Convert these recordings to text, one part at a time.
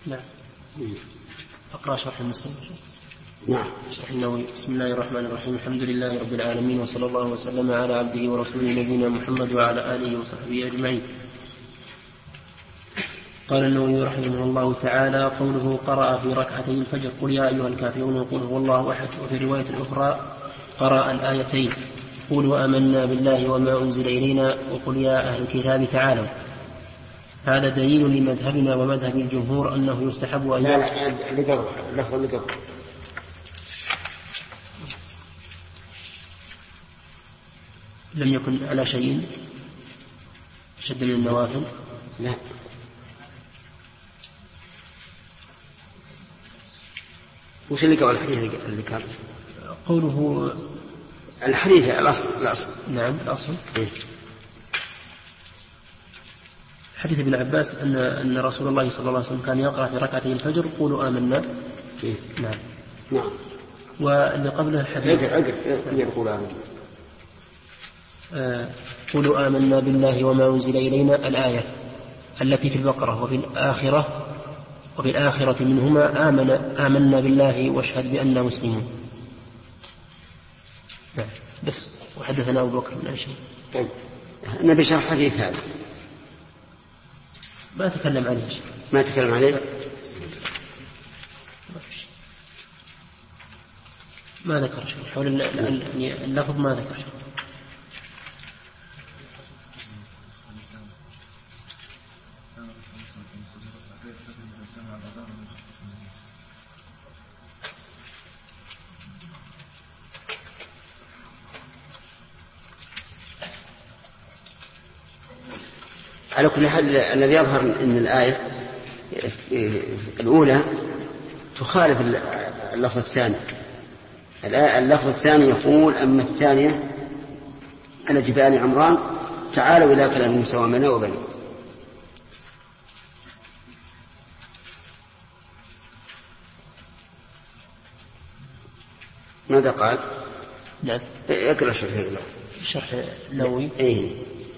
نعم. أقرأ شرح المسلم. نعم. شرح النووي. بسم الله الرحمن الرحيم. الحمد لله رب العالمين، وصلى الله وسلم على عبده ورسوله نبينا محمد وعلى آله وصحبه أجمعين. قال النووي رحمه الله تعالى: قوله قرأ في ركعتي الفجر قل يا أيها الكافرون وقل هو الله أحد. وفي رواية الأخرى قرأ الآيتين قولوا آمنا بالله وما أنزل إلينا وقل يا أهل الكتاب تعالوا. هذا دليل لمذهبنا ومذهب الجمهور أنه يستحب أن لم يكن على شيء شد من النوافل. لا، وش اللي قال الحديث اللي كان قوله الحديث الأصل. نعم الأصل. إيه؟ حديث ابن عباس أن رسول الله صلى الله عليه وسلم كان يقرأ في ركعتي الفجر قولوا آمنا. إيه؟ نعم. نعم. واللي قبله الحديث يقول آمنا. قولوا آمنا بالله وما أنزل إلينا الآية التي في البقرة. وفي الآخرة منهما آمنا بالله واشهد بأننا مسلمون. نعم. بس. وحدثنا أبو بكر بن أشهر. طيب نبي شرح حديث هذا. ما تكلم عليه شيء. ما تكلم عليه. ما ذكر شيء حول اللفظ، ما ذكر شيء. على كل حال الذي يظهر أن الآية الأولى تخالف اللفظ الثاني. اللفظ الثاني يقول: أما الثانية على جبال عمران تعالوا إلى كلام موسى ومنا وبني. ماذا قال؟ نعم. اقرأ شرح النووي. إيه؟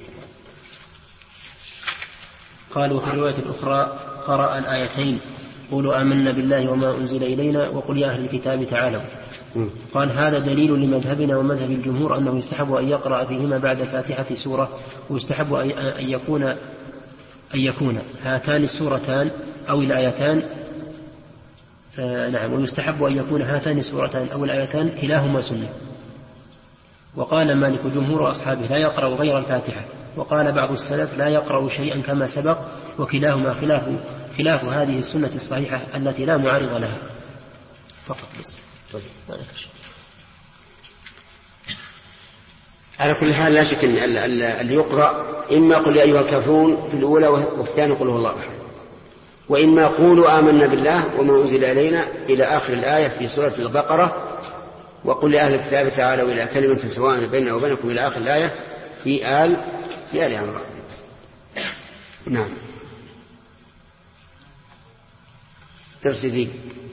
قال: وفي الرواية الأخرى قرأ الآيتين قولوا آمنا بالله وما أنزل إلينا وقل يا أهل الكتاب تعالوا. قال: هذا دليل لمذهبنا ومذهب الجمهور أنه يستحب أن يقرأ فيهما بعد الفاتحة سورة، ويستحب أن يكون هاتان السورتان أو الآيتان نعم، ويستحب أن يكون هاتان السورتان أو الآيتان كلاهما سنة. وقال مالك جمهور أصحابه لا يقرأ غير الفاتحة، وقال بعض السلف لا يقرأ شيئا كما سبق، وكلاهما خلاف هذه السنة الصحيحة التي لا معارض لها. فقط بس. على كل حال لا شك أن اللي يقرأ إما قل يا أيها الكافرون في الأولى وفي الثانية قل هو الله أحد، وإما قولوا آمنا بالله وما أنزل إلينا إلى آخر الآية في سورة البقرة، وقل لأهل الكتاب تعالوا إلى كلمة سواء بيننا وبينكم إلى آخر الآية في آل عمران. نعم. درس ذي.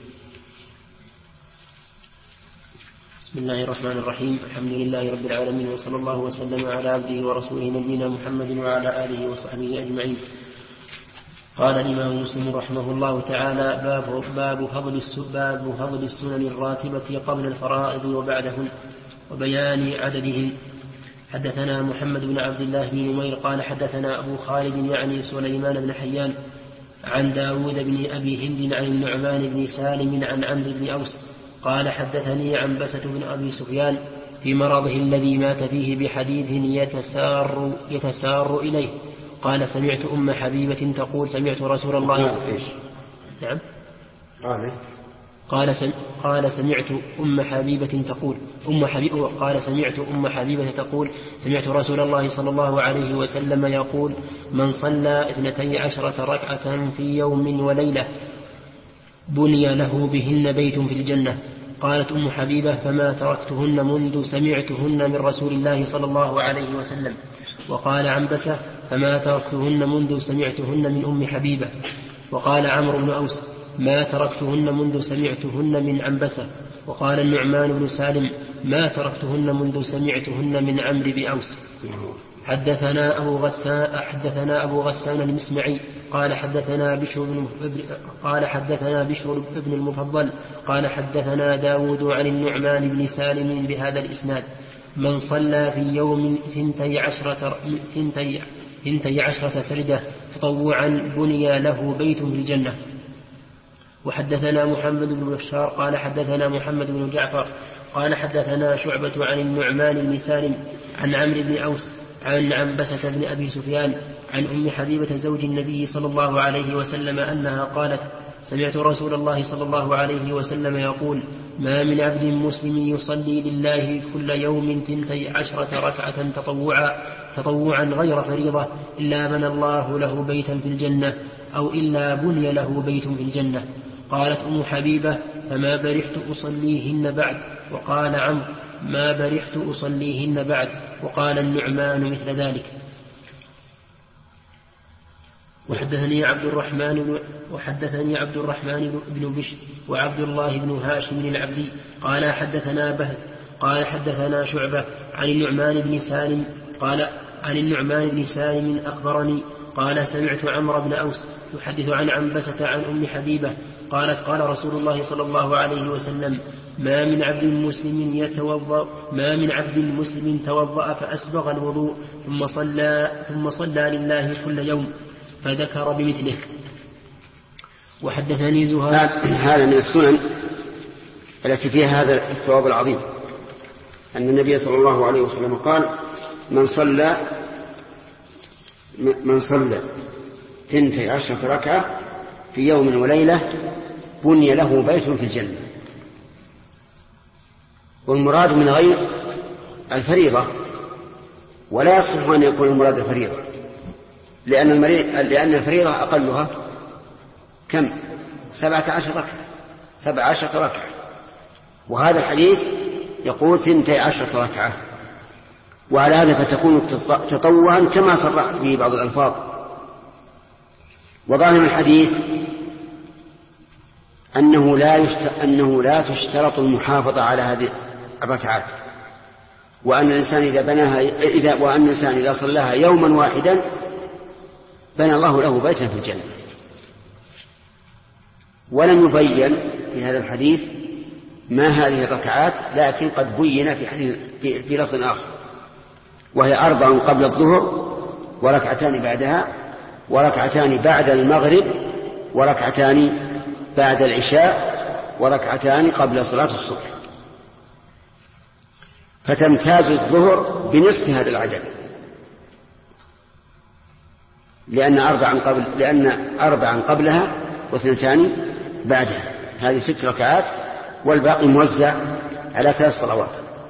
بسم الله الرحمن الرحيم. الحمد لله رب العالمين، وصلى الله وسلم على عبده ورسوله نبينا محمد وعلى آله وصحبه أجمعين. قال الإمام مسلم رحمه الله تعالى: باب فضل السنن الراتبة قبل الفرائض وبعدهن وبيان عددهن. حدثنا محمد بن عبد الله بن نمير قال حدثنا أبو خالد يعني سليمان بن حيان عن داود بن أبي هند عن النعمان بن سالم عن عمرو بن أوس قال حدثني عنبسة بن أبي سفيان في مرضه الذي مات فيه بحديث يتسار إليه. قال: سمعت أم حبيبة تقول: سمعت رسول الله نعم. قال: سمعت أم حبيبة تقول قال: سمعت أم حبيبة تقول: سمعت رسول الله صلى الله عليه وسلم يقول: من صلى 12 ركعة في يوم وليلة بني له بهن بيت في الجنة. قالت أم حبيبة: فما تركتهن منذ سمعتهن من رسول الله صلى الله عليه وسلم. وقال عنبسة: فما تركتهن منذ سمعتهن من أم حبيبة. وقال عمرو بن أوس: ما تركتهن منذ سمعتهن من عنبسة. وقال النعمان بن سالم: ما تركتهن منذ سمعتهن من عمرو بن أوس. حدثنا أبو غسان المسمعي قال حدثنا بشر بن المفضل قال حدثنا داود عن النعمان بن سالم بهذا الإسناد: من صلى في يوم 12 سردة تطوعا بني له بيت في الجنة. وحدثنا محمد بن بشار قال حدثنا محمد بن جعفر قال حدثنا شعبة عن النعمان بن سالم عن عمرو بن أوس عن عنبسة بن أبي سفيان عن أم حبيبة زوج النبي صلى الله عليه وسلم أنها قالت: سمعت رسول الله صلى الله عليه وسلم يقول: ما من عبد مسلم يصلي لله كل يوم 12 ركعة تطوعا غير فريضة إلا بنى الله له بيتا في الجنة أو إلا بني له بيت في الجنة. قالت أم حبيبة: فما برحت أصليهن بعد. وقال عمرو: ما برحت أصليهن بعد. وقال النعمان مثل ذلك. وحدثني عبد الرحمن بن بشر وعبد الله بن هاشم العبدي قال حدثنا بهز قال حدثنا شعبة عن النعمان بن سالم أخبرني قال: سمعت عمرو بن أوس يحدث عن عنبسة عن أم حبيبة قالت: قال رسول الله صلى الله عليه وسلم: ما من عبد مسلم توضأ فأسبغ الوضوء ثم صلى لله كل يوم، فذكر بمثله. وحدثني زهير. هذا من السنن التي فيها هذا الثواب العظيم، أن النبي صلى الله عليه وسلم قال: من صلى 12 ركعة في يوم وليلة بني له بيت في الجنة. والمراد من غير الفريضة، ولا يصح أن يكون المراد الفريضة، لأن الفريضة أقلها كم؟ 17 ركعة، وهذا الحديث يقول 12 ركعة، وعلى هذا فتكون تطوعا كما صرحت به بعض الألفاظ. وظاهر الحديث أنه لا تشترط المحافظة على هذه الركعات، وأن الإنسان إذا صلاها يوما واحدا بنى الله له بيتا في الجنة. ولم يبين في هذا الحديث ما هذه الركعات، لكن قد بين في لفظ آخر، وهي 4 قبل الظهر، وركعتان بعدها، وركعتان بعد المغرب، وركعتان بعد العشاء، وركعتان قبل صلاة الصبح. فتمتاز الظهر بنصف هذا العدد، لأن 4 قبلها و2 بعدها، هذه 6 ركعات، والباقي موزع على 3 صلوات.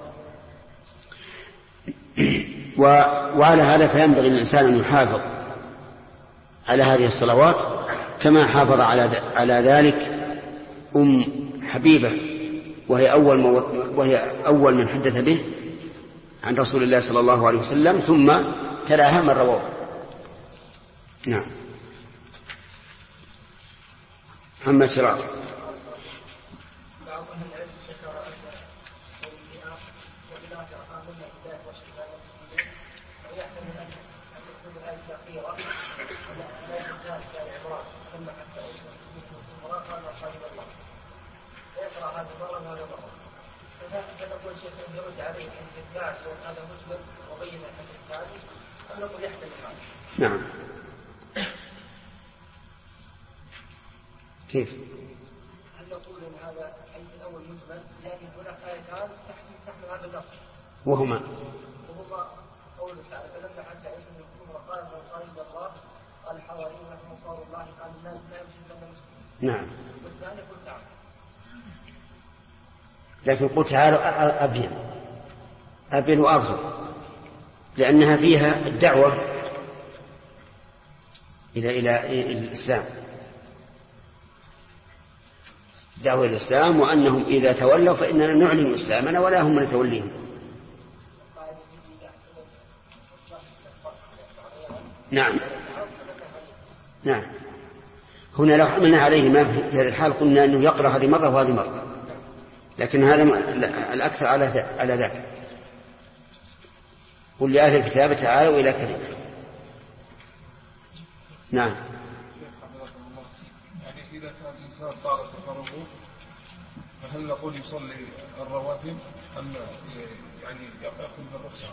وعلى هذا فينبغي الإنسان أن يحافظ على هذه الصلوات كما حافظ على ذلك أم حبيبة، وهي أول من حدث به عن رسول الله صلى الله عليه وسلم، ثم تلاها من رواه. نعم. محمد شراط. نعم. كيف؟ هل نقول ان هذا الحديث الاول مجمل، لكن هناك ايتان تحمل هذا النص، وهما قوله تعالى: فلما حتى عيسى بن الكفر قال: من صار الى الله قال الحواريون نحن انصار الله قال الناس لا يمشي الا مسلم. نعم. والثاني قل تعالى. لكن قل تعالى أبين وأرجو، لأنها فيها الدعوة إلى الإسلام، دعوة الإسلام، وأنهم إذا تولوا فإننا نعلن إسلامنا ولا هم نتوليهم. نعم. هنا لو حملنا عليه ما في هذه الحال قلنا أنه يقرأ هذه مرة وهذه مرة، لكن هذا الأكثر على ذلك. قل لأهل الكتاب تعالوا إلى كلمة. نعم. يعني إذا كان الإنسان طال سفره فهل نقول يصلي الرواتب أم يعني يأخذ بالرخصة؟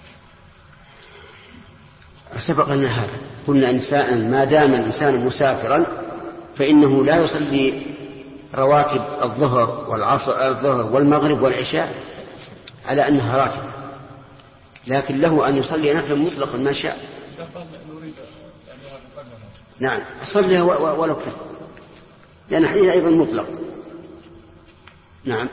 سبق لنا هذا، قلنا إنسان ما دام الإنسان مسافرا فإنه لا يصلي رواتب الظهر والعصر، الظهر والمغرب والعشاء على أنها راتب، لكن له أن يصلي نفلا مطلقا ما شاء. نعم صليها ولو كان، لأن حديث أيضا مطلق. نعم.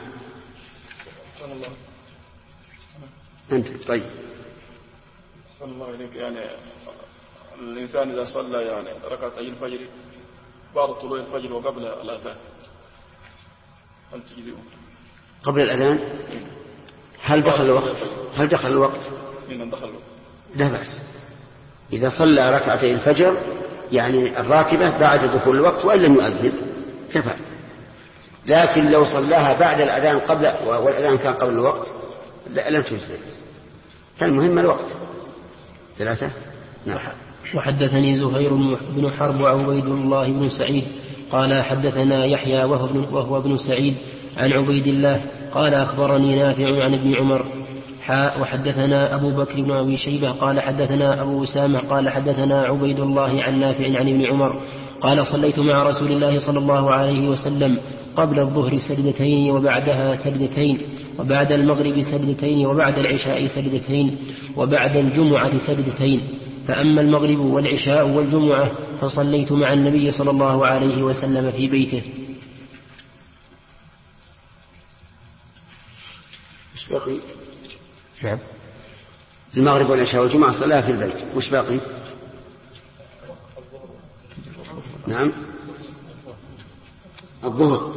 أنت طيب. صلى الله عليك. يعني الإنسان إذا صلى يعني ركعتي الفجر بعد طلوع الفجر وقبل الأذان هل تجزئه؟ قبل الأذان هل دخل الوقت؟ هل دخل الوقت؟ دخل الوقت. لا بأس إذا صلى ركعتي الفجر يعني الراتبة بعد دخول الوقت وإن لم يؤذن كفى. لكن لو صلاها بعد الأذان قبل والأذان كان قبل الوقت لم تجزئ. فالمهم الوقت. 3. نعم. وحدثني زهير بن حرب وعبيد الله بن سعيد قال حدثنا يحيى وهو ابن سعيد عن عبيد الله قال أخبرني نافع عن ابن عمر وحدثنا أبو بكر بن أبي شيبة قال حدثنا أبو أسامة قال حدثنا عبيد الله عن نافع عن ابن عمر قال صليت مع رسول الله صلى الله عليه وسلم قبل الظهر سجدتين وبعدها سجدتين وبعد المغرب سجدتين وبعد العشاء سجدتين وبعد الجمعة سجدتين، فأما المغرب والعشاء والجمعة فصليت مع النبي صلى الله عليه وسلم في بيته. مش باقي؟ نعم. المغرب والعشاء والجمعة صلاها في البيت. مش باقي؟ نعم. الظهر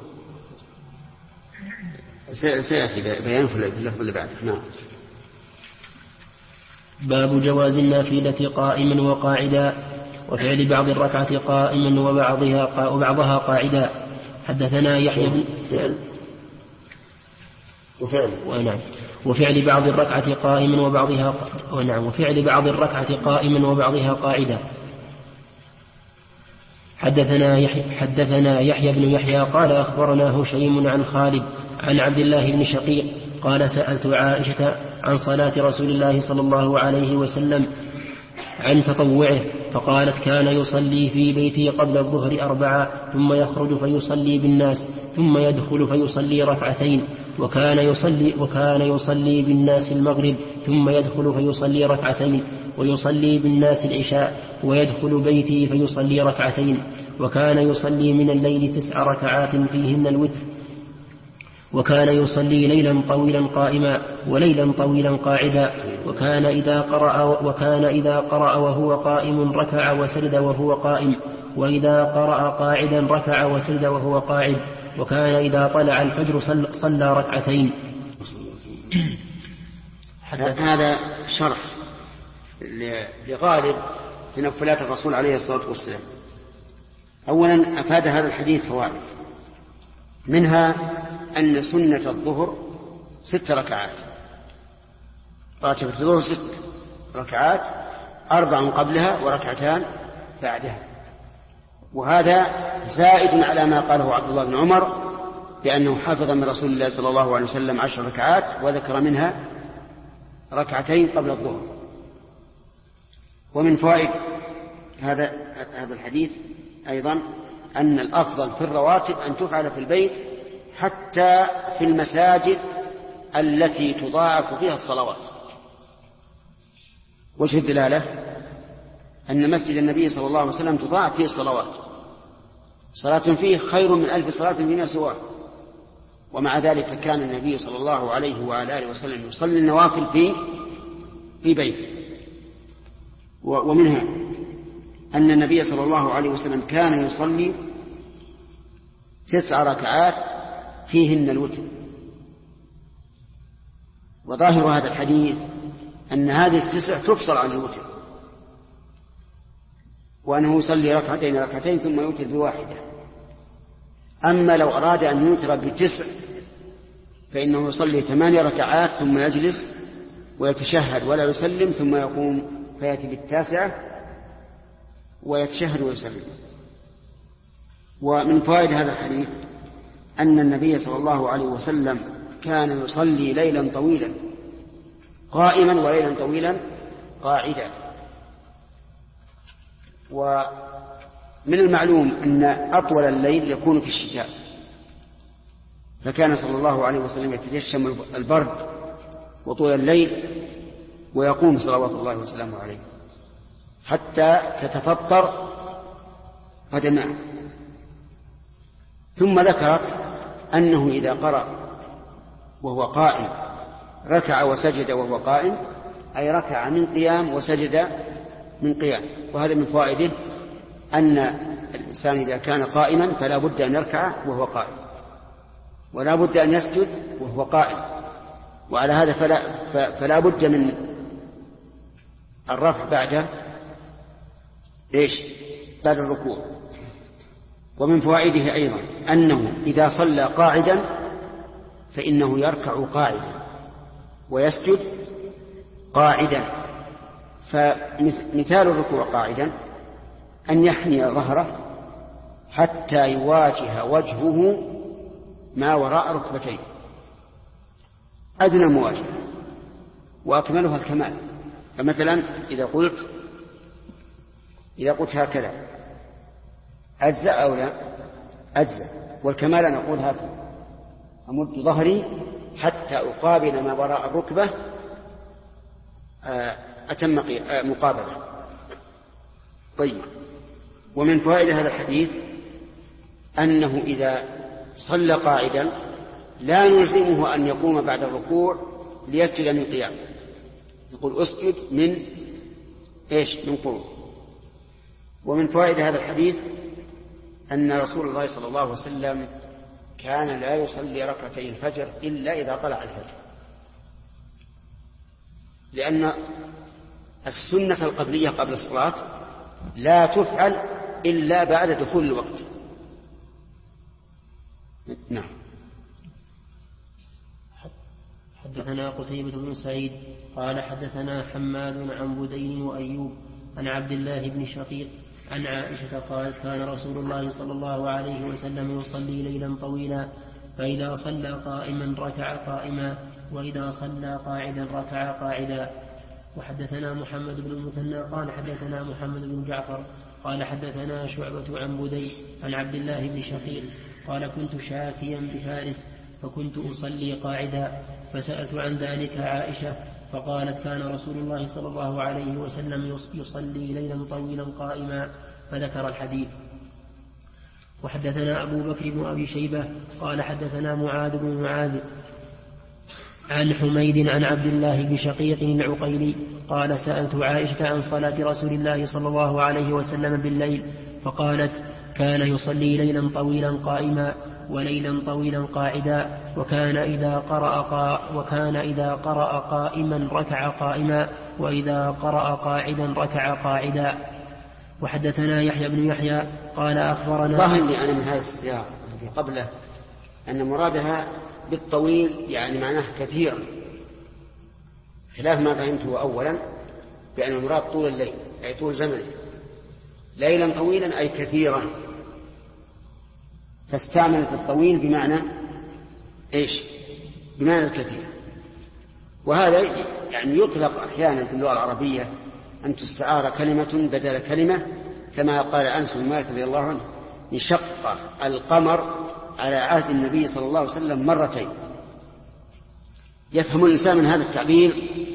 سيأتي بيان في اللفظ اللي بعده. نعم. باب جواز النافلة قائما وقاعدا وفعل بعض الركعة قائما وبعضها قاعدا. حدثنا يحيى بن وفعل بعض الركعة قائما وبعضها قاعدا. حدثنا يحيى بن يحيى قال أخبرنا هشيم عن خالد عن عبد الله بن شقيق قال سألت عائشة عن صلاة رسول الله صلى الله عليه وسلم عن تطوعه فقالت كان يصلي في بيتي قبل الظهر 4 ثم يخرج فيصلي بالناس ثم يدخل فيصلي ركعتين وكان يصلي بالناس المغرب ثم يدخل فيصلي ركعتين ويصلي بالناس العشاء ويدخل بيتي فيصلي ركعتين وكان يصلي من الليل 9 ركعات فيهن الوتر وكان يصلي ليلا طويلا قائما وليلا طويلا قاعدا وكان إذا قرأ وهو قائم ركع وسجد وهو قائم وإذا قرأ قاعدا ركع وسجد وهو قاعد وكان إذا طلع الفجر صلى ركعتين. هذا شرح لغالب تنفلات الرسول عليه الصلاة والسلام. أولا أفاد هذا الحديث فوائد، منها أن سنة الظهر 6 ركعات، راتبة الظهر 6 ركعات، 4 قبلها وركعتان بعدها، وهذا زائد على ما قاله عبد الله بن عمر بأنه حافظ من رسول الله صلى الله عليه وسلم 10 ركعات وذكر منها 2 قبل الظهر. ومن فوائد هذا الحديث أيضا أن الأفضل في الرواتب أن تفعل في البيت حتى في المساجد التي تضاعف فيها الصلوات. وجه الدلالة أن مسجد النبي صلى الله عليه وسلم تضاعف فيه الصلوات، صلاة فيه خير من 1000 صلاة فيما سواه، ومع ذلك كان النبي صلى الله عليه وعلى آله وسلم يصلي النوافل في بيته. ومنها أن النبي صلى الله عليه وسلم كان يصلي 9 ركعات فيهن الوتر. وظاهر هذا الحديث أن هذه 9 تفصل عن الوتر، وأنه يصلي ركعتين ثم يوتر ب1. أما لو أراد أن يوتر ب9 فإنه يصلي 8 ركعات ثم يجلس ويتشهد ولا يسلم ثم يقوم فيأتي بالتاسعة ويتشهد ويسلم. ومن فوائد هذا الحديث أن النبي صلى الله عليه وسلم كان يصلي ليلا طويلا قائما وليلا طويلا قاعدا. ومن المعلوم أن أطول الليل يكون في الشتاء، فكان صلى الله عليه وسلم يتجشم البرد وطول الليل ويقوم صلوات الله وسلامه عليه حتى تتفطر قدماه. ثم ذكرت أنه إذا قرأ وهو قائم ركع وسجد وهو قائم، أي ركع من قيام وسجد من قيام. وهذا من فوائده أن الإنسان إذا كان قائما فلا بد أن يركع وهو قائم، ولا بد أن يسجد وهو قائم، وعلى هذا فلا بد من الرفع بعد بعد الركوع. ومن فوائده أيضا أنه إذا صلى قاعدا فإنه يركع قاعدا ويسجد قاعدا. فمثال الركوع قاعدا أن يحني ظهره حتى يواجه وجهه ما وراء ركبتيه، أدنى مواجهة وأكملها الكمال. فمثلا إذا قلت هكذا أجزأ أو لا أجزأ، والكمال أن أقول هكذا أمد ظهري حتى أقابل ما وراء الركبة أتم مقابلة. طيب، ومن فوائد هذا الحديث أنه إذا صلى قاعدا لا نلزمه أن يقوم بعد الركوع ليسجد من قيام، يقول أسجد من قعود. ومن فوائد هذا الحديث أن رسول الله صلى الله عليه وسلم كان لا يصلي ركعتي الفجر إلا إذا طلع الفجر، لأن السنة القبلية قبل الصلاة لا تفعل إلا بعد دخول الوقت. نعم. حدثنا قتيبة بن سعيد قال حدثنا حماد عن بدين وأيوب عن عبد الله بن شقيق عن عائشة قالت كان رسول الله صلى الله عليه وسلم يصلي ليلا طويلا، فإذا صلى قائما ركع قائما، وإذا صلى قاعدا ركع قاعدا. وحدثنا محمد بن المثنى قال حدثنا محمد بن جعفر قال حدثنا شعبة عن بدي عن عبد الله بن شقيق قال كنت شاكيا بفارس فكنت أصلي قاعدا، فسألت عن ذلك عائشة فقالت كان رسول الله صلى الله عليه وسلم يصلي ليلا طويلا قائما، فذكر الحديث. وحدثنا أبو بكر بن أبي شيبة قال حدثنا معاذ بن معاذ عن حميد عن عبد الله بن شقيق العقيلي قال سألت عائشة عن صلاة رسول الله صلى الله عليه وسلم بالليل فقالت كان يصلي ليلا طويلا قائما وليلا طويلا قاعدا، وكان إذا قرأ قائما ركع قائما، وإذا قرأ قاعدا ركع قاعدا. وحدثنا يحيى بن يحيى قال أخبرنا ظاهر لي أنا من هذا السياق الذي قبله أن مرادها بالطويل يعني معناه كثيرا، خلاف ما فهمته أولا بأن المراد طول الليل أي طول زمنه، ليلا طويلا أي كثيرا، فاستعملت الطويل بمعنى بمعنى الكثير. وهذا يعني يطلق أحيانا في اللغة العربية أن تستعار كلمة بدل كلمة، كما قال أنس بن مالك رضي الله عنه انشق القمر على عهد النبي صلى الله عليه وسلم مرتين. يفهم الإنسان من هذا التعبير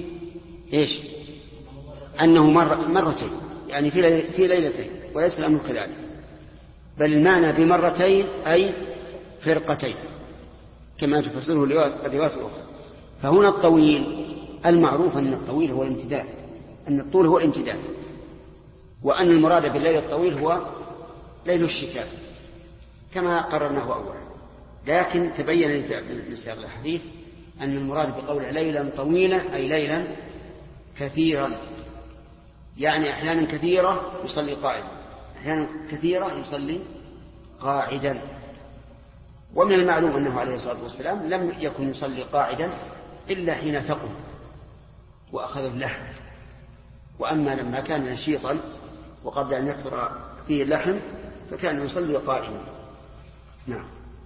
أنه مرتين يعني في ليلتين، وليس الأمر كذلك، بل المعنى بمرتين أي فرقتين كما تفسره الروايات الأخرى. فهنا الطويل المعروف أن الطويل هو الامتداد، أن الطول هو الامتداد، وأن المراد بالليل الطويل هو ليل الشتاء كما قررناه أولا. لكن تبين من سياق الحديث أن المراد بقوله ليلا طويلا أي ليلا كثيرا، يعني أحيانا كثيرة يصلي قائما، أحيانا كثيرة يصلي قاعدا. ومن المعلوم أنه عليه الصلاة والسلام لم يكن يصلي قاعدا إلا حين ثقل، وأخذ اللحم. وأما لما كان نشيطا وقبل أن يكثر فيه اللحم فكان يصلي قائما. نعم.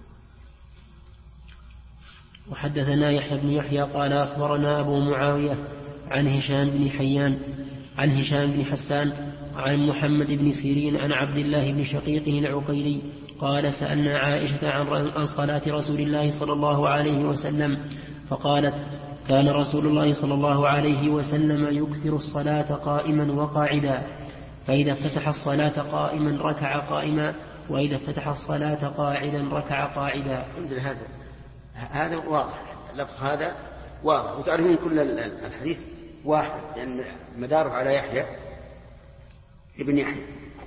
وحدثنا يحيى بن يحيى قال أخبرنا أبو معاوية عن هشام بن حيان عن هشام بن حسان عن محمد بن سيرين عن عبد الله بن شقيق العقيلي قال سألنا عائشة عن صلاة رسول الله صلى الله عليه وسلم فقالت كان رسول الله صلى الله عليه وسلم يكثر الصلاة قائما وقاعدا، فإذا افتتح الصلاة قائما ركع قائما، وإذا افتتح الصلاة قاعدا ركع قاعدا. هذا واضح، اللفظ هذا واضح، وتعرفون كل الحديث واحد لأن يعني مداره على يحيى ابن يحيى.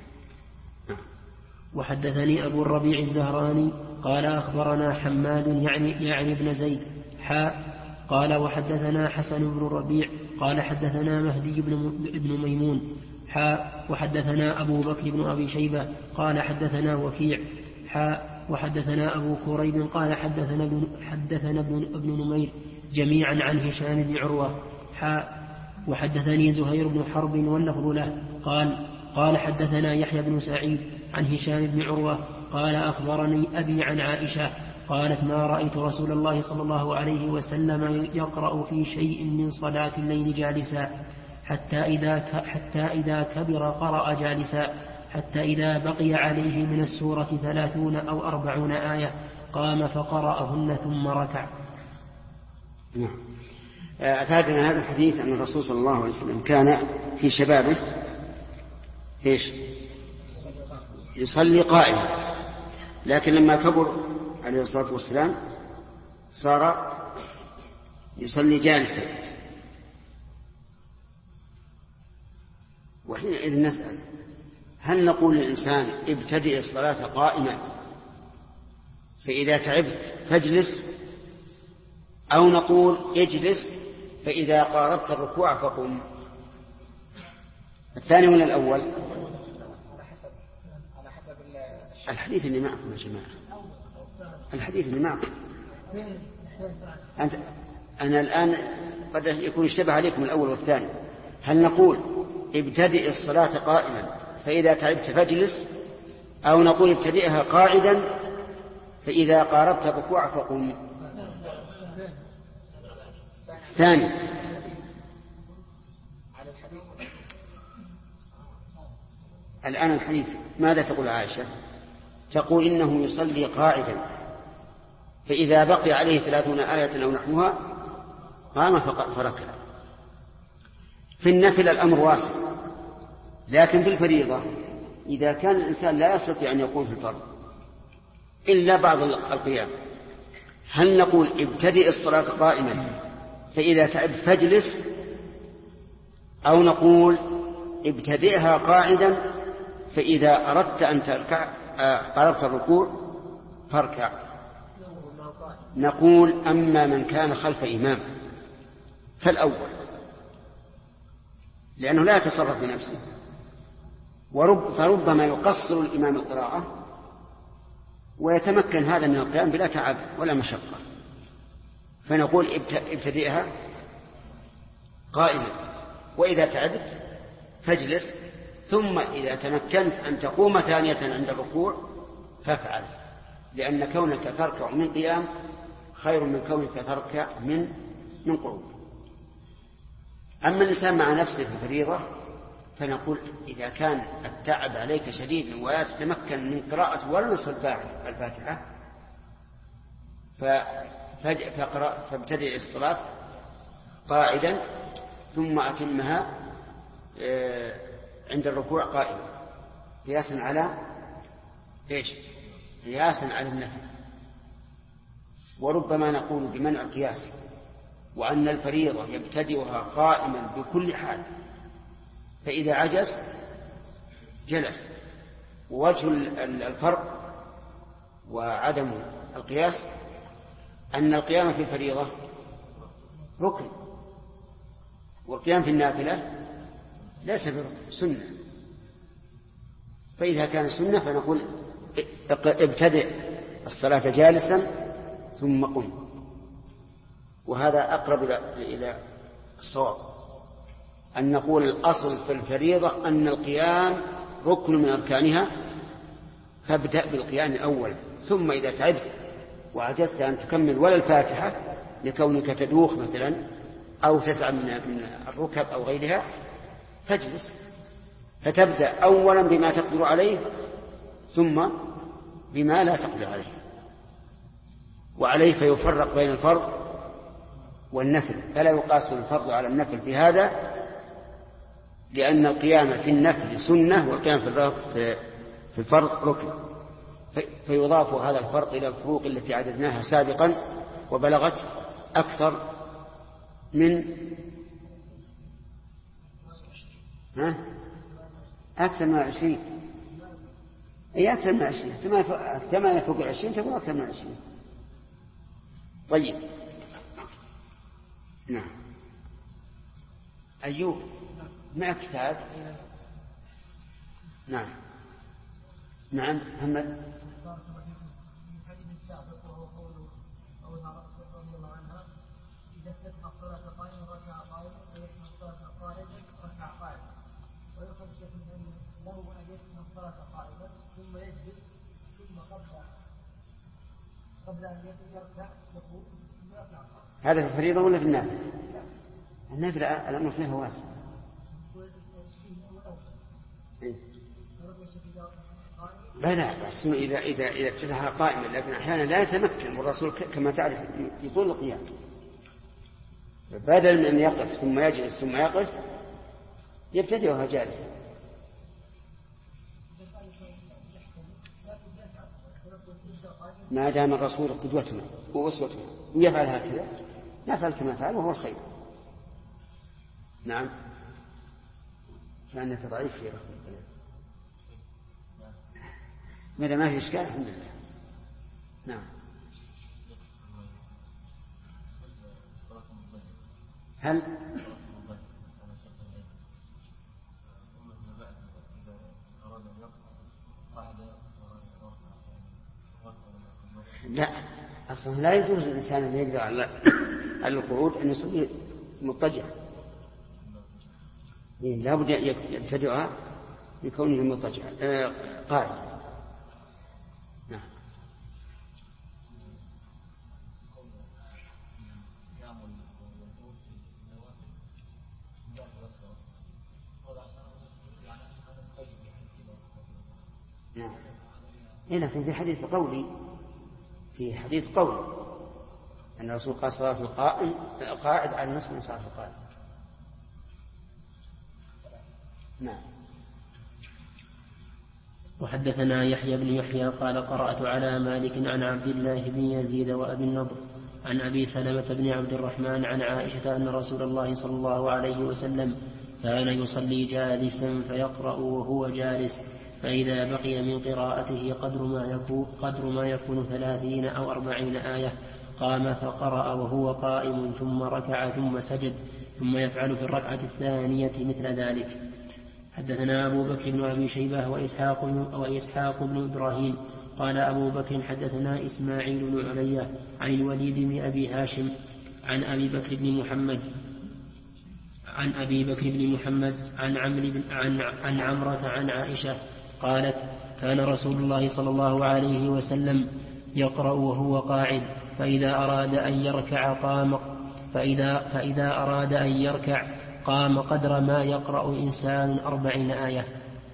وحدثني أبو الربيع الزهراني قال أخبرنا حماد يعني ابن زيد قال وحدثنا حسن بن الربيع قال حدثنا مهدي بن ميمون وحدثنا أبو بكر بن أبي شيبة قال حدثنا وكيع وحدثنا أبو كريب قال حدثنا ابن نمير جميعا عن هشام بن عروة وحدثني زهير بن حرب واللفظ له قال حدثنا يحيى بن سعيد عن هشام بن عروة قال أخبرني أبي عن عائشة قالت ما رأيت رسول الله صلى الله عليه وسلم يقرأ في شيء من صلاة الليل جالسا حتى إذا كبر قرأ جالسا حتى إذا بقي عليه من السورة 30 أو 40 آية قام فقرأهن ثم ركع. أفادنا هذا الحديث أن الرسول صلى الله عليه وسلم كان في شبابه يصلي قائما، لكن لما كبر عليه الصلاة والسلام صار يصلي جالسا. وحينئذ نسأل هل نقول للإنسان ابتدئ الصلاة قائما فإذا تعبت فاجلس، أو نقول اجلس فإذا قاربت الركوع فقم؟ الثاني من الأول؟ الحديث اللي معكم يا جماعة، الحديث اللي معكم. أنا الآن قد يكون اشتبه عليكم الأول والثاني. هل نقول ابتدئ الصلاة قائما فإذا تعبت فاجلس، أو نقول ابتدئها قاعدا فإذا قاربت الركوع فقم؟ ثاني. الآن الحديث ماذا تقول عائشة؟ تقول إنه يصلي قاعدا فإذا بقي عليه 30 آية أو نحوها قام فركع. في النفل الأمر واسع، لكن في الفريضة إذا كان الإنسان لا يستطيع أن يقوم في الفرض إلا بعض القيام، هل نقول ابتدئ الصلاة قائما فإذا تعب فاجلس، أو نقول ابتدئها قاعدا فإذا أردت أن تركع قربت الركوع فاركع؟ نقول أما من كان خلف إمام فالأول، لأنه لا يتصرف بنفسه، فربما يقصر الإمام القراءة ويتمكن هذا من القيام بلا تعب ولا مشقة، فنقول ابتدئها قائما، وإذا تعبت فاجلس، ثم إذا تمكنت أن تقوم ثانية عند الركوع فافعل، لأن كونك تركع من قيام خير من كونك تركع من قعود. أما الإنسان مع نفسه في الفريضة فنقول إذا كان التعب عليك شديد ولا تتمكن من قراءة ولا نصف الفاتحة فابتدئ الصلاة قاعدا ثم أتمها عند الركوع قائما، قياسا على قياسا على النفل. وربما نقول بمنع القياس، وأن الفريضة يبتدئها قائما بكل حال، فإذا عجز جلس. ووجه الفرق وعدم القياس أن القيام في الفريضة ركن، والقيام في النافلة ليس بركن، سنة. فإذا كان سنة فنقول ابتدئ الصلاة جالسا ثم قم، وهذا أقرب إلى الصواب. أن نقول الأصل في الفريضة أن القيام ركن من أركانها، فابدأ بالقيام أولا، ثم إذا تعبت وعجزت أن تكمل ولا الفاتحة لكونك تدوخ مثلا أو تسعى من الركب أو غيرها فاجلس، فتبدأ أولا بما تقدر عليه ثم بما لا تقدر عليه. وعليه فيفرق بين الفرض والنفل، فلا يقاس الفرض على النفل في هذا، لأن القيام في النفل سنة والقيام في الفرض ركن، فيضاف هذا الفرق إلى الفروق التي عددناها سابقا وبلغت أكثر من أكثر من 20. أي أكثر من 20، 8 فوق 20 تكون أكثر من 20. طيب نعم. أيوب مع كتاب. نعم نعم محمد. إذا افتتح الصلاة قائما ركع قائما ويفتح الصلاة قائما ركع قائما، ويقول الشيخ أن له أن يفتح الصلاة قائما ثم يجلس ثم قبل أن يركع يقول ثم يركع قائما. هذا في الفريضة ولا في النافلة؟ النافلة الأمر فيها واسع. لا بس إذا افتتح قائما، لكن أحيانا لا يتمكن، والرسول كما تعرف يطول القيام، بدل من أن يقف ثم يجلس ثم يقف يبتدئها جالسا. ما دام الرسول قدوتنا وأسوتنا ويفعل هكذا نفعل كما فعل وهو الخير. نعم فأنك ضعيف في رحمة الله. ماذا ما في إشكال الحمد لله. نعم. هل لا أصلا لا يجوز الإنسان أن يقدر على القعود أن يصلي مضطجعا، لا بد يبتدئها بكونه مضطجعا قاعد. نعم. نعم. لكن في حديث قولي أن الرسول قال صلاة القاعد على نصف من صلاة القائم. نعم. وحدثنا يحيى بن يحيى قال قرأت على مالك عن عبد الله بن يزيد وأبي النضر عن أبي سلمة بن عبد الرحمن عن عائشة أن رسول الله صلى الله عليه وسلم كان يصلي جالسا فيقرأ وهو جالس، فإذا بقي من قراءته قدر ما يكون 30 أو 40 آية قام فقرأ وهو قائم ثم ركع ثم سجد، ثم يفعل في الركعة الثانية مثل ذلك. حدثنا أبو بكر بن أبي شيبة وإسحاق بن إبراهيم قال أبو بكر حدثنا إسماعيل بن علية عن الوليد بن أبي هاشم عن أبي بكر بن محمد عن عمرة عن عائشة قالت كان رسول الله صلى الله عليه وسلم يقرأ وهو قاعد، فإذا أراد أن يركع قام قدر ما يقرأ إنسان 40 آية.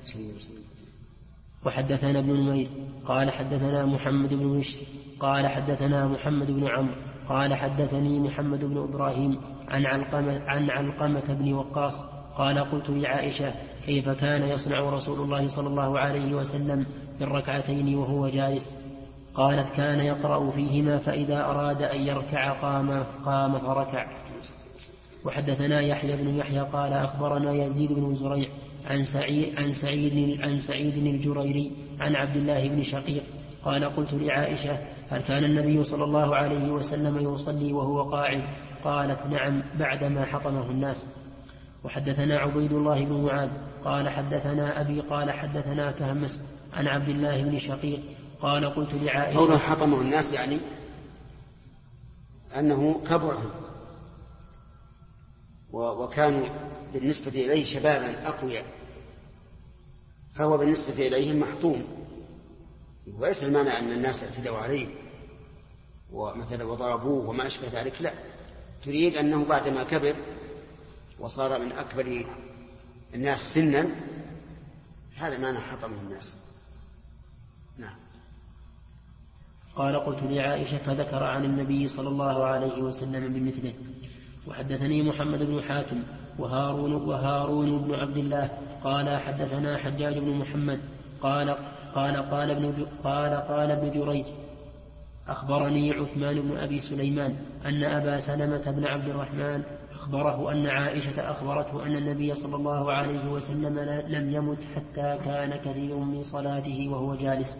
وحدثنا ابن نمير قال حدثنا محمد بن بشر قال حدثنا محمد بن عمرو قال حدثني محمد بن إبراهيم عن علقمة بن وقاص قال قلت لعائشة كيف كان يصنع رسول الله صلى الله عليه وسلم في الركعتين وهو جالس؟ قالت كان يقرأ فيهما فإذا أراد أن يركع قام فركع. وحدثنا يحيى بن يحيى قال أخبرنا يزيد بن زريع عن سعيد الجريري عن عبد الله بن شقيق قال قلت لعائشة هل كان النبي صلى الله عليه وسلم يصلي وهو قاعد؟ قالت نعم بعدما حطمه الناس. وحدثنا عبيد الله بن معاذ قال حدثنا أبي قال حدثنا كهمس عن عبد الله بن شقيق قال قلت لعائشة قوله حطمه الناس يعني أنه كبره وكانوا بالنسبة إليه شبابا أقوياء، فهو بالنسبة إليهم محطوم، وليس المانع أن الناس اعتدوا عليه ومثلا وضربوه وما أشبه ذلك، لا، تريد أنه بعدما كبر وصار من أكبر الناس سنا هذا معنى حطمه الناس. نعم. قال قلت لعائشة فذكر عن النبي صلى الله عليه وسلم بمثله. وحدثني محمد بن حاتم وهارون بن عبد الله قال حدثنا حجاج بن محمد قال ابن جريج أخبرني عثمان بن أبي سليمان أن أبا سلمة بن عبد الرحمن أخبره أن عائشة أخبرته أن النبي صلى الله عليه وسلم لم يمت حتى كان كثير من صلاته وهو جالس.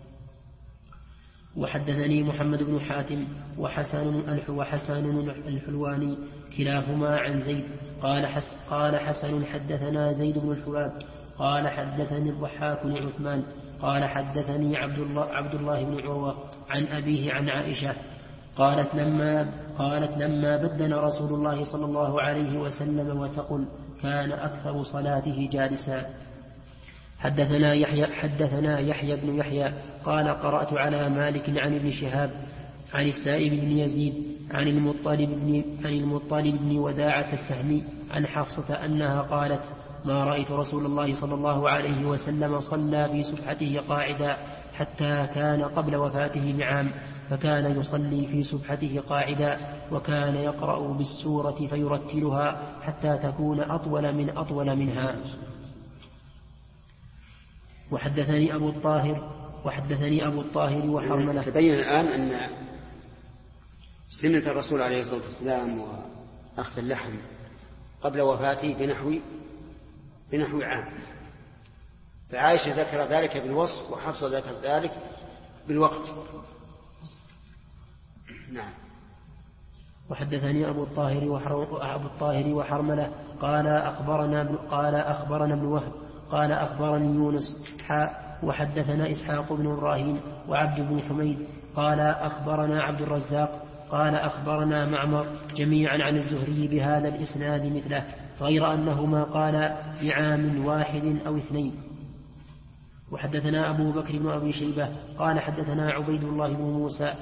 وحدثني محمد بن حاتم وحسن الحلواني كلاهما عن زيد قال حسن حدثنا زيد بن الحباب قال حدثني الضحاك بن عثمان قال حدثني عبد الله بن عروة عن أبيه عن عائشة قالت لما بدن رسول الله صلى الله عليه وسلم وتقل كان أكثر صلاته جالسا. حدثنا يحيى بن يحيى قال قرأت على مالك عن ابن شهاب عن السائب بن يزيد عن المطلب بن وداعة السهمي عن حفصة أنها قالت ما رأيت رسول الله صلى الله عليه وسلم صلى في سبحته قاعدا حتى كان قبل وفاته بعام، فكان يصلي في سبحته قاعدا وكان يقرأ بالسورة فيرتلها حتى تكون أطول منها. وحدثني أبو الطاهر وحرملة. تبين الآن أن سنة الرسول عليه الصلاة والسلام وأخذ اللحم قبل وفاته بنحو عام، فعائشة ذكر ذلك بالوصف وحفصة ذكر ذلك بالوقت. نعم. وحدثني أبو الطاهر وحرملة قال أخبرنا ابن وهب قال أخبرني يونس وحدثنا إسحاق بن إبراهيم وعبد بن حميد قال أخبرنا عبد الرزاق قال أخبرنا معمر جميعا عن الزهري بهذا الإسناد مثله غير أنهما قال بعام واحد أو اثنين. وحدثنا أبو بكر بن أبي شيبة قال حدثنا عبيد الله بن موسى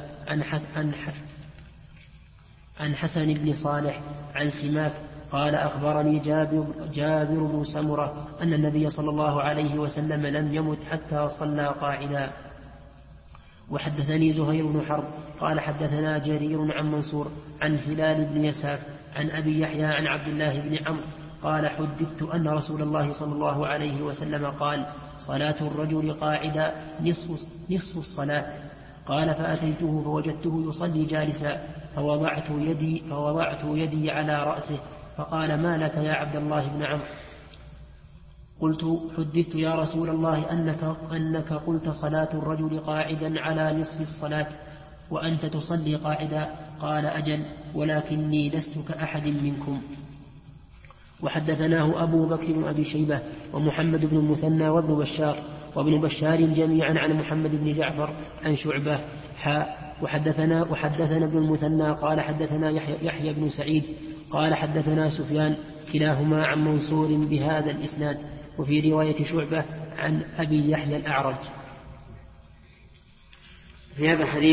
عن حسن بن صالح عن سماك قال أخبرني جابر بن سمرة أن النبي صلى الله عليه وسلم لم يمت حتى صلى قاعدا. وحدثني زهير بن حرب قال حدثنا جرير عن منصور عن هلال بن يساف عن أبي يحيى عن عبد الله بن عمرو قال حدثت أن رسول الله صلى الله عليه وسلم قال صلاة الرجل قاعدا نصف الصلاة. قال فأتيته فوجدته يصلي جالسا فوضعت يدي على رأسه فقال ما لك يا عبد الله بن عمرو؟ قلت حدثت يا رسول الله أنك قلت صلاة الرجل قاعدا على نصف الصلاة وأنت تصلي قاعدا. قال أجل ولكني لست كأحد منكم. وحدثناه أبو بكر بن أبي شيبة ومحمد بن المثنى وابن بشار جميعا عن محمد بن جعفر عن شعبة وحدثنا ابن المثنى قال حدثنا يحيى بن سعيد قال حدثنا سفيان كلاهما عن منصور بهذا الإسناد. وفي رواية شعبة عن أبي يحيى الأعرج. في هذا الحديث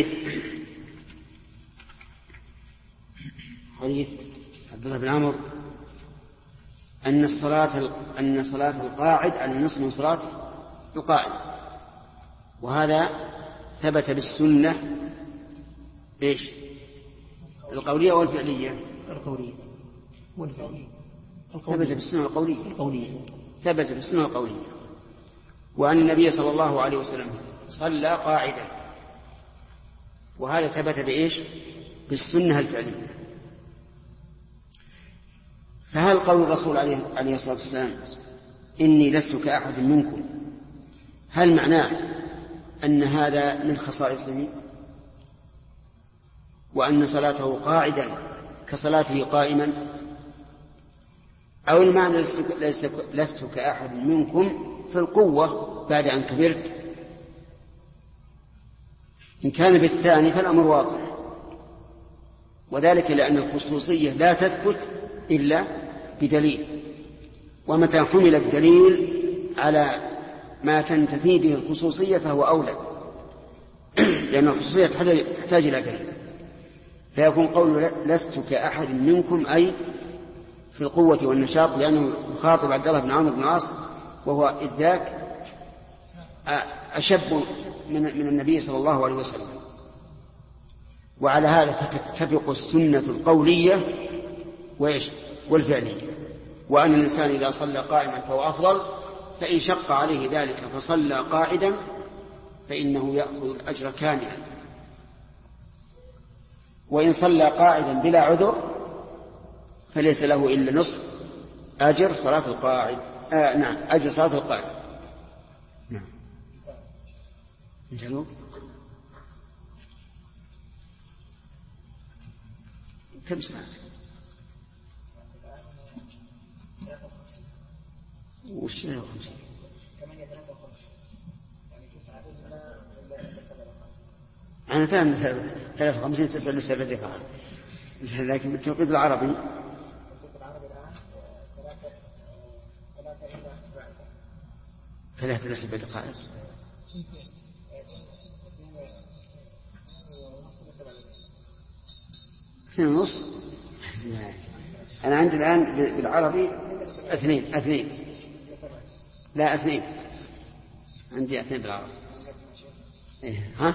حديث عبد الله بن عمرو أن صلاة القاعد على نصف من صلاة القاعد، وهذا ثبت بالسنة إيش؟ القولية والفعلية؟ القولية والفعلية. ثبت بالسنة القولية. ثبت بالسنة القولية، وأن النبي صلى الله عليه وسلم صلى قاعدا، وهذا ثبت بإيش؟ بالسنة الفعلية. فهل قول الرسول عليه الصلاة والسلام إني لست كأحد منكم هل معناه أن هذا من خصائصه وأن صلاته قاعدا كصلاته قائما، أو المعنى لست كأحد منكم في القوة بعد أن كبرت؟ إن كان بالثاني فالأمر واضح، وذلك لأن الخصوصية لا تثبت إلا بدليل، ومتى حمل الدليل على ما تنتفي به الخصوصية فهو أولى، لأن الخصوصية تحتاج إلى دليل. فيكون قول لست كأحد منكم أي في القوة والنشاط، لأنه يخاطب عبد الله بن عمرو بن العاص وهو إذ ذاك أشب من النبي صلى الله عليه وسلم. وعلى هذا فتتفق السنة القولية والفعلية، وأن الإنسان إذا صلى قائما فهو أفضل، فإن شق عليه ذلك فصلى قاعدا فإنه يأخذ الأجر كاملا، وإن صلى قاعدا بلا عذر فليس له إلا نصف أجر صلاة القاعد. نعم، أجر صلاة القاعد. نعم. الجنوب كم ساعة؟ وش 53 أنا فاهم 53 تسأل 7 دقائق، لكن بالتوقيت العربي 3 إلى 7 دقائق. اثنين ونص. أنا عندي الآن بالعربي 2. لا 2 عندي 2 بالعربي. إيه ها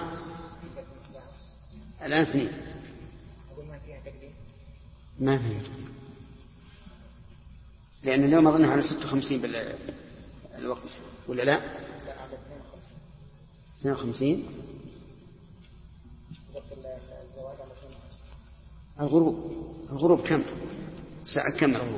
الآن 2 ما في، لأن اليوم أظنها على 56 بالوقت ولا لا؟ 52 الغروب كم ساعة؟ كم الغروب؟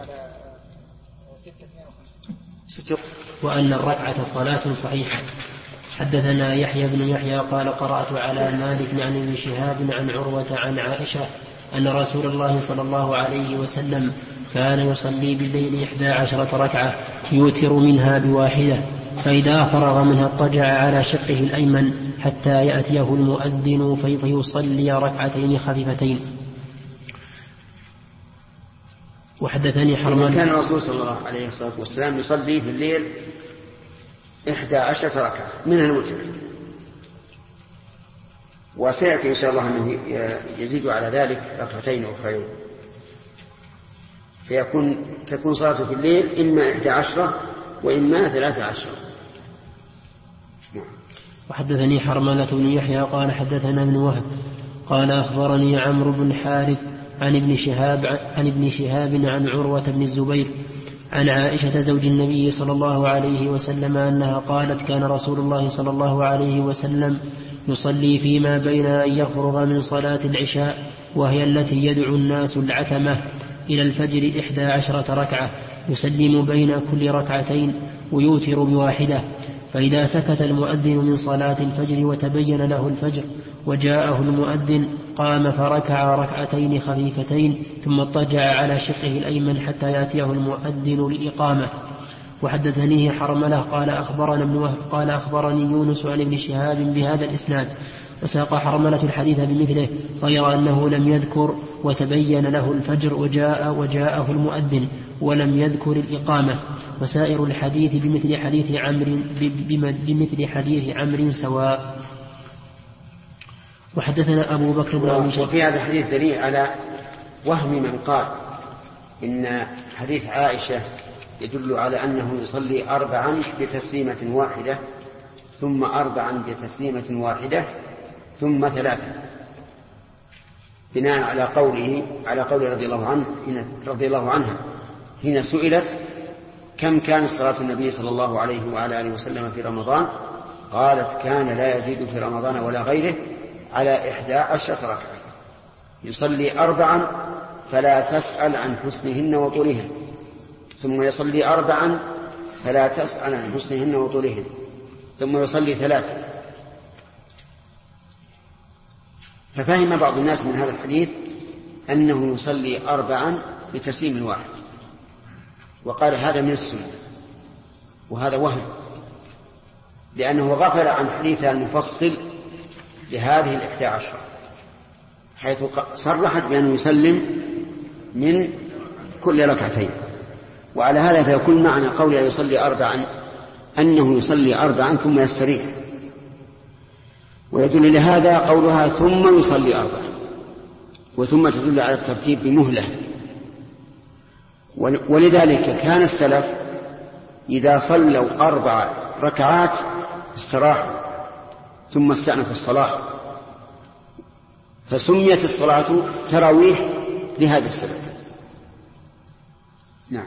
وأن الركعة صلاة صحيحة. حدثنا يحيى بن يحيى قال قرأت على مالك عن ابن شهاب عن عروة عن عائشة أن رسول الله صلى الله عليه وسلم كان يصلي بالليل 11 ركعة يوتر منها بواحدة، فإذا فرغ منها اضطجع على شقه الأيمن حتى يأتيه المؤذن فيصلي ركعتين خفيفتين. وحدثني حرمان كان الرسول صلى الله عليه وسلم يصلي في الليل 11 ركعة منها الوتر، وسيأتي إن شاء الله أنه يزيد على ذلك ركعتين أخرين، تكون صلاته في الليل إما 11 وإما 13. وحدثني حرملة بن يحيى قال حدثنا ابن وهب قال أخبرني عمرو بن حارث عن ابن شهاب عن عروة بن الزبير عن عائشة زوج النبي صلى الله عليه وسلم أنها قالت كان رسول الله صلى الله عليه وسلم يصلي فيما بين أن يفرغ من صلاة العشاء وهي التي يدعو الناس العتمة إلى الفجر 11 ركعة يسلم بين كل ركعتين ويوتر بواحدة، فإذا سكت المؤذن من صلاة الفجر وتبين له الفجر وجاءه المؤذن قام فركع ركعتين خفيفتين ثم اضطجع على شقه الأيمن حتى يأتيه المؤذن للإقامة. وحدثنيه حرملة قال أخبرنا ابن وهب قال أخبرني يونس عن ابن شهاب بهذا الإسناد، وساق حرملة الحديث بمثله غير أنه لم يذكر وتبين له الفجر وجاءه المؤذن ولم يذكر الإقامة، وسائر الحديث بمثل حديث عمرو سواء. وحدثنا أبو بكر بن أبي شيبة. وفي هذا الحديث دليل على وهم من قال إن حديث عائشة يدل على أنه يصلي 4 بتسليمة واحدة ثم 4 بتسليمة واحدة ثم 3، بناء على قوله رضي الله عنها حين سئلت كم كان صلاة النبي صلى الله عليه وعلى آله وسلم في رمضان، قالت كان لا يزيد في رمضان ولا غيره على 11 ركعة، يصلي 4 فلا تسأل عن حسنهن وطولهن، ثم يصلي 4 فلا تسأل عن حسنهن وطولهن، ثم يصلي 3. ففهم بعض الناس من هذا الحديث أنه يصلي 4 بتسليم واحد، وقال هذا من السنة، وهذا وهم، لأنه غفل عن حديث المفصل لهذه 11 حيث صرحت بأنه يسلم من كل ركعتين. وعلى هذا فيكون معنى قوله يصلي أربعا أنه يصلي أربعا ثم يستريح. ويدل لهذا قولها ثم يصلي أربعا، وثم تدل على الترتيب بمهلة. ولذلك كان السلف إذا صلوا 4 ركعات استراحوا ثم استأنفوا الصلاة، فسميت الصلاة تراويح لهذا السبب. نعم.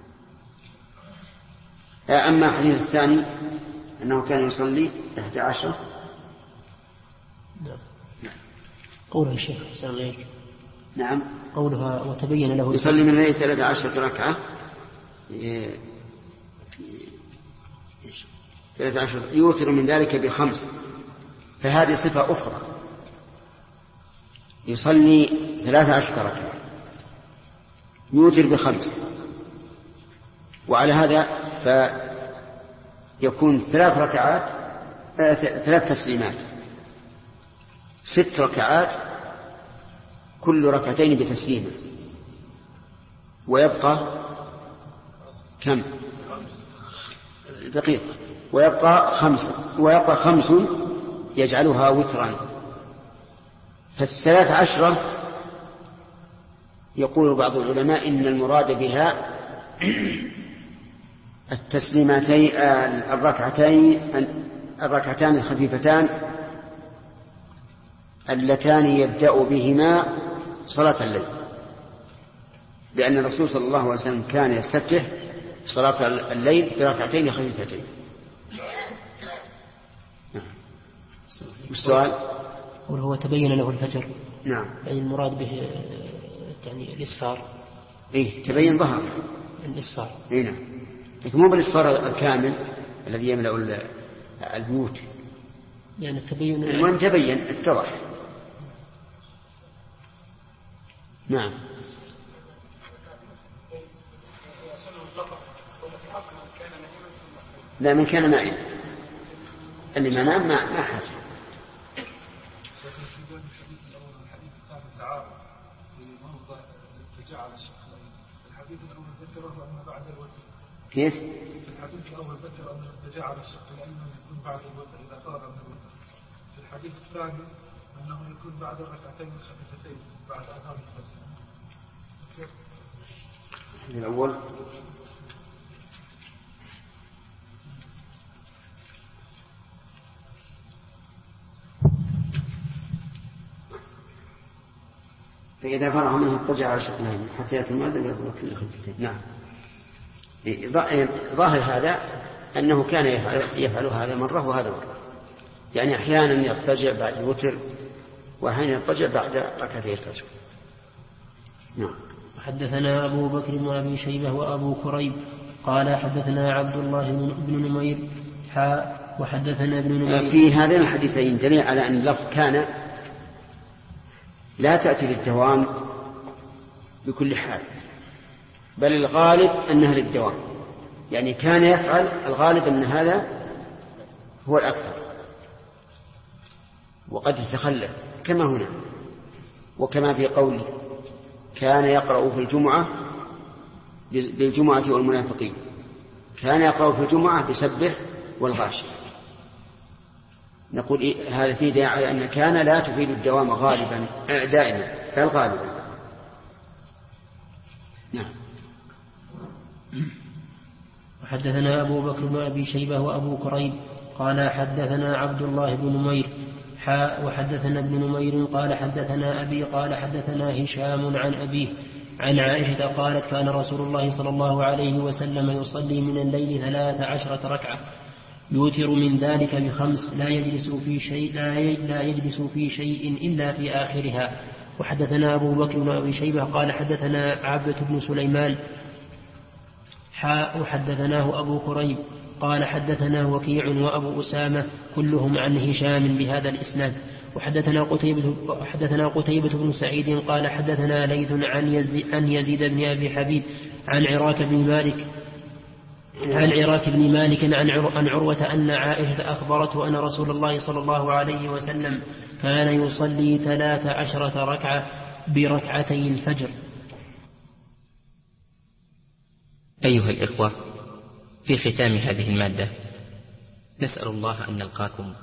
أما الحديث الثاني أنه كان يصلي 11. نعم. قوله الشيخ حسن عليك. نعم. قولها وتبين له يصلي من الليل 13 ركعة 13 يوتر من ذلك ب5، فهذه صفة أخرى. يصلي 13 ركعة يوتر ب5، وعلى هذا فيكون 3 ركعات 3 تسليمات 6 ركعات كل ركعتين بتسليمة، ويبقى كم دقيقة؟ ويبقى 5 يجعلها وترا. ف13 يقول بعض العلماء إن المراد بها التسليمتين الركعتان الخفيفتان اللتان يبدأ بهما صلاة الليل، لأن الرسول صلى الله عليه وسلم كان يستفتح صلاة الليل بركعتين خفيفتين. السؤال وهو تبين له الفجر. نعم. يعني المراد به يعني الإسفار. إيه تبين ظهر الإسفار. إيه نعم، لكن مو بالإسفار الكامل الذي يملأ البيوت، يعني التبين المهم تبين اتضح. نعم. لا، من كان نائم، اللي ما نام ما حاجة. كيف؟ في الحديث الأول ذكر أن الاتجاع على الشق الأيمن يكون بعد الوتر إذا فرغ من الوتر. في الحديث الثاني أنه يكون بعد الركعتين الخفيفتين بعد أذان الفجر. الأول فإذا فرغ منه اضطجع على شق الأيمن حتى يأتي المؤذن ويصلي الخفيفتين. نعم. ظاهر هذا أنه كان يفعل هذا مرة وهذا مرة، يعني أحيانا يضطجع بعد الوتر وأحيانا يضطجع بعد ركعتي الفجر. نعم. حدثنا أبو بكر وأبي شيبة وأبو كريب قال حدثنا عبد الله بن نمير وحدثنا ابن نمير. في هذين الحديثين دليل على أن اللفظ كان لا تأتي للدوام بكل حال، بل الغالب أنها للدوام، يعني كان يفعل الغالب أن هذا هو الأكثر، وقد يتخلف كما هنا، وكما في قوله كان يقرأ في الجمعة بالجمعة والمنافقين، كان يقرأ في الجمعة بسبح والغاشية. نقول هذا فيه دليل على أن كان لا تفيد الدوام غالبا دائما بل غالبا. نعم. وحدثنا أبو بكر بن أبي شيبة وأبو كريب قال حدثنا عبد الله بن نمير وحدثنا ابن نمير قال حدثنا أبي قال حدثنا هشام عن أبيه عن عائشة قالت كان رسول الله صلى الله عليه وسلم يصلي من الليل 13 ركعة يوتر من ذلك ب5 لا يجلس في شيء إلا في آخرها. وحدثنا أبو بكر بن أبي شيبة قال حدثنا عبدة بن سليمان وحدثناه أبو كريب قال حدثنا وكيع وأبو أسامة كلهم عن هشام بهذا الإسناد. وحدثنا قتيبة بن سعيد قال حدثنا ليث عن يزيد بن أبي حبيب عن عراك بن مالك عن عروة أن عائشة أخبرته أن رسول الله صلى الله عليه وسلم كان يصلي 13 ركعة بركعتي الفجر. أيها الإخوة، في ختام هذه المادة نسأل الله أن نلقاكم